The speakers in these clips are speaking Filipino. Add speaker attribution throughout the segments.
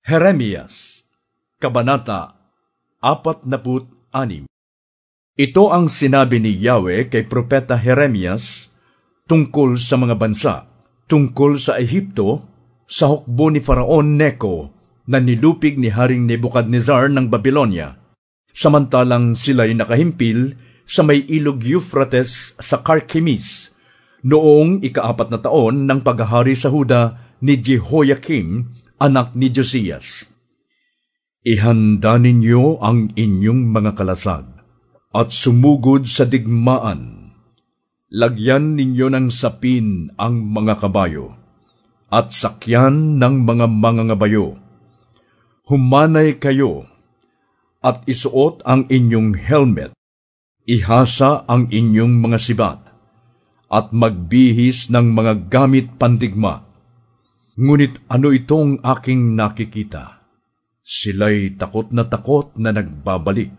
Speaker 1: Jeremias, Kabanata 46. Ito ang sinabi ni Yahweh kay Propeta Jeremias tungkol sa mga bansa, tungkol sa Ehipto, sa hukbo ni Faraon Neco na nilupig ni Haring Nebukadnezar ng Babylonia, samantalang sila'y nakahimpil sa may ilog Euphrates sa Carchemish, noong ika-4 na taon ng paghahari sa Huda ni Jehoiakim, anak ni Josias. Ihanda ninyo ang inyong mga kalasag at sumugod sa digmaan. Lagyan ninyo ng sapin ang mga kabayo at sakyan ng mga mangangabayo. Humanay kayo at isuot ang inyong helmet. Ihasa ang inyong mga sibat at magbihis ng mga gamit pandigma. Ngunit ano itong aking nakikita? Sila'y takot na nagbabalik.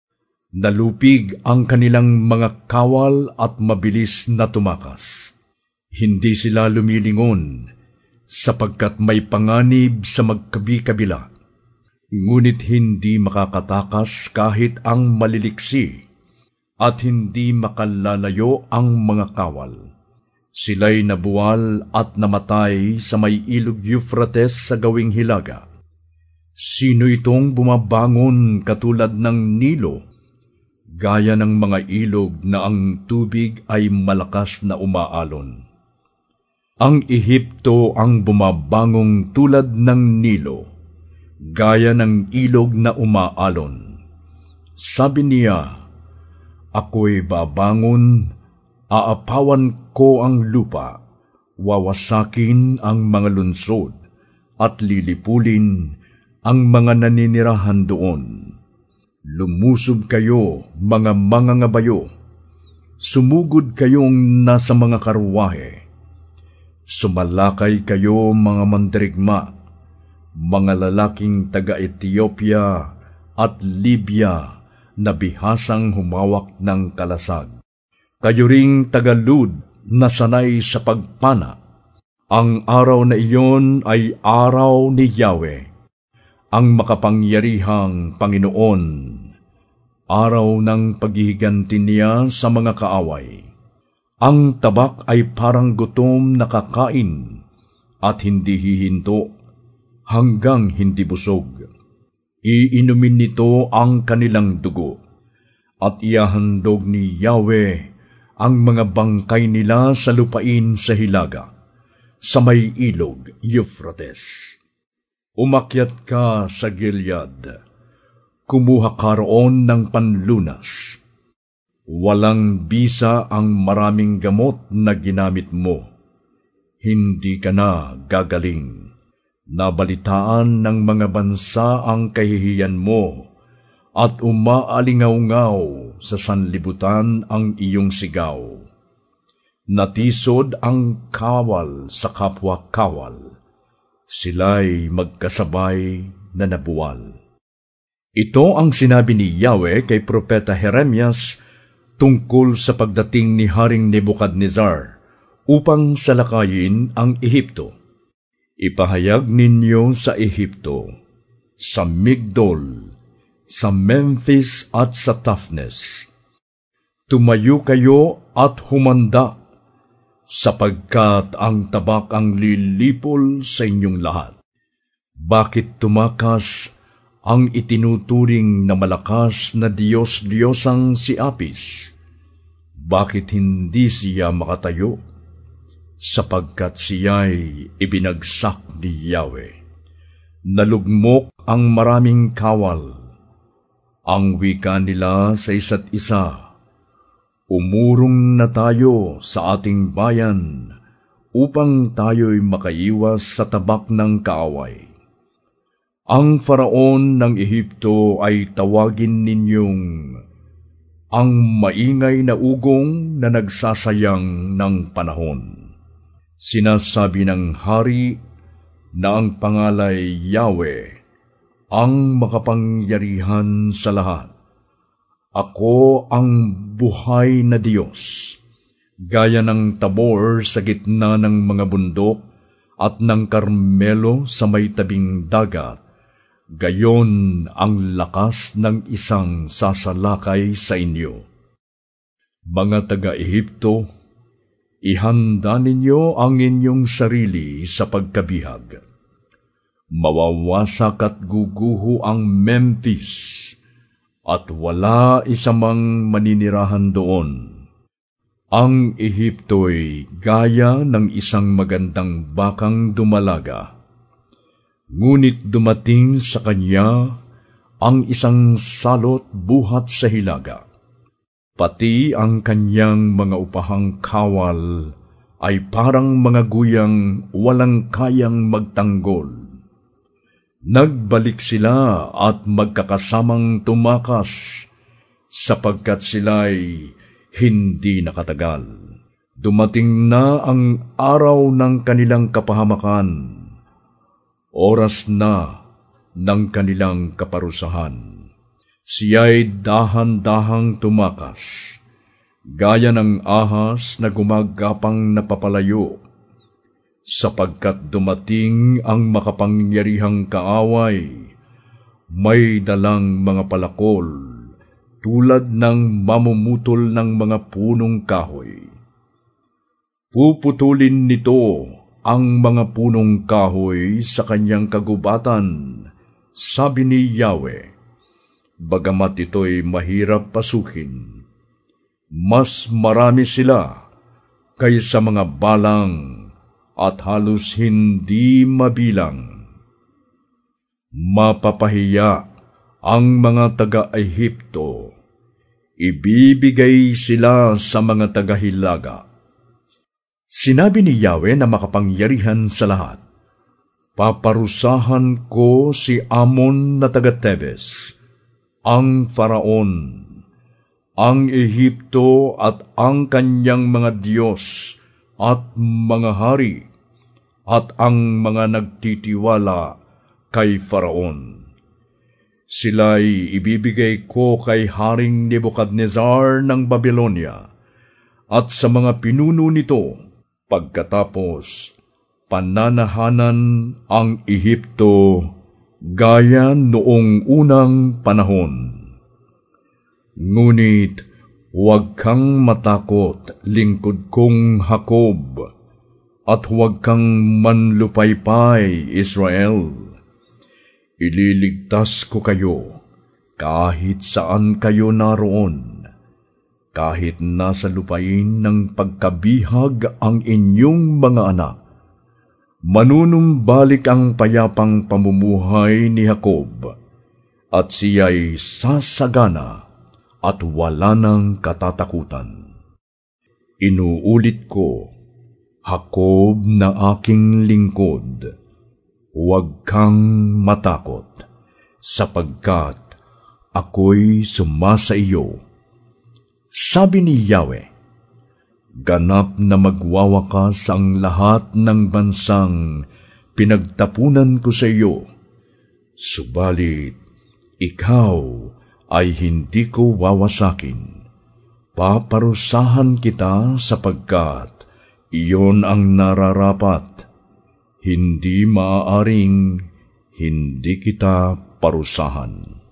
Speaker 1: Nalupig ang kanilang mga kawal at mabilis na tumakas. Hindi sila lumilingon, sapagkat may panganib sa magkabi-kabila. Ngunit hindi makakatakas kahit ang maliliksi, at hindi makalalayo ang mga kawal. Sila'y nabuwal at namatay sa may ilog Euphrates sa gawing hilaga. Sino itong bumabangon katulad ng Nilo, gaya ng mga ilog na ang tubig ay malakas na umaalon? Ang Ehipto ang bumabangong tulad ng Nilo, gaya ng ilog na umaalon. Sabi niya, ako'y babangon, aapawan ko ang lupa, wawasakin ang mga lunsod, at lilipulin ang mga naninirahan doon. Lumusob kayo, mga mangangabayo, sumugod kayong nasa mga karwahe. Sumalakay kayo, mga mandirigma, mga lalaking taga-Ethiopia at Libya na bihasang humawak ng kalasag. Kayo ring taga-Lud na sanay sa pagpana. Ang araw na iyon ay araw ni Yahweh, ang makapangyarihang Panginoon, araw ng paghihiganti niya sa mga kaaway. Ang tabak ay parang gutom na kakain at hindi hihinto hanggang hindi busog. Iinumin nito ang kanilang dugo, at ihahandog ni Yahweh ang mga bangkay nila sa lupain sa hilaga, sa may ilog Euphrates. Umakyat ka sa Gilead, kumuha ka roon ng panlunas. Walang bisa ang maraming gamot na ginamit mo. Hindi ka na gagaling. Nabalitaan ng mga bansa ang kahihiyan mo, at umaalingaw-ngaw sa sanlibutan ang iyong sigaw. Natisod ang kawal sa kapwa-kawal, sila'y magkasabay na nabuwal. Ito ang sinabi ni Yahweh kay Propeta Jeremias tungkol sa pagdating ni Haring Nebukadnezar upang salakayin ang Ehipto. Ipahayag ninyo sa Ehipto, sa Migdol, sa Memphis at sa Taphnes, tumayo kayo at humanda, sapagkat ang tabak ang lilipol sa inyong lahat. Bakit tumakas ang itinuturing na malakas na Diyos-Diyosang si Apis? Bakit hindi siya makatayo? Sapagkat siya'y ibinagsak ni Yahweh. Nalugmok ang maraming kawal. Ang wika nila sa isa't isa, umurong na tayo sa ating bayan upang tayo'y makaiwas sa tabak ng kaaway. Ang Faraon ng Ehipto ay tawagin ninyong ang maingay na ugong na nagsasayang ng panahon. Sinasabi ng hari na ang pangalay Yahweh, ang makapangyarihan sa lahat. Ako ang buhay na Diyos, gaya ng Tabor sa gitna ng mga bundok at ng Karmelo sa may tabing dagat, gayon ang lakas ng isang sasalakay sa inyo. Mga taga-Ehipto, ihanda ninyo ang inyong sarili sa pagkabihag. Mawawasak at guguho ang Memphis, at wala isamang maninirahan doon. Ang Ehipto'y gaya ng isang magandang bakang dumalaga. Ngunit dumating sa kanya ang isang salot buhat sa hilaga. Pati ang kanyang mga upahang kawal ay parang mga guyang walang kayang magtanggol. Nagbalik sila at magkakasamang tumakas, sapagkat sila'y hindi nakatagal. Dumating na ang araw ng kanilang kapahamakan, oras na ng kanilang kaparusahan. Siya'y dahan-dahang tumakas, gaya ng ahas na gumagapang napapalayo, sapagkat dumating ang makapangyarihang kaaway, may dalang mga palakol, tulad ng mamumutol ng mga punong kahoy. Puputulin nito ang mga punong kahoy sa kanyang kagubatan, sabi ni Yahweh. Bagamat ito'y mahirap pasukin, mas marami sila kaysa mga balang at halos hindi mabilang. Mapapahiya ang mga taga-Ehipto, ibibigay sila sa mga taga-Hilaga. Sinabi ni Yahweh na makapangyarihan sa lahat, paparusahan ko si Amon na taga-Tebes, ang Faraon, ang Ehipto at ang kanyang mga Diyos at mga hari, at ang mga nagtitiwala kay Faraon. Sila'y ibibigay ko kay Haring Nebukadnezar ng Babylonia at sa mga pinuno nito. Pagkatapos, pananahanan ang Ehipto gaya noong unang panahon. Ngunit huwag kang matakot, lingkod kong Jacob, at huwag kang manlupaypay, Israel. Ililigtas ko kayo kahit saan kayo naroon, kahit nasa lupain ng pagkabihag ang inyong mga anak. Manunumbalik ang payapang pamumuhay ni Jacob, at siya'y sasagana at wala ng katatakutan. Inuulit ko, Jacob na aking lingkod, huwag kang matakot, sapagkat ako'y sumasa iyo. Sabi ni Yahweh, ganap na magwawakas ang lahat ng bansang pinagtapunan ko sa iyo, subalit ikaw ay hindi ko wawasakin. Paparusahan kita sapagkat iyon ang nararapat. Hindi maaaring hindi kita parusahan.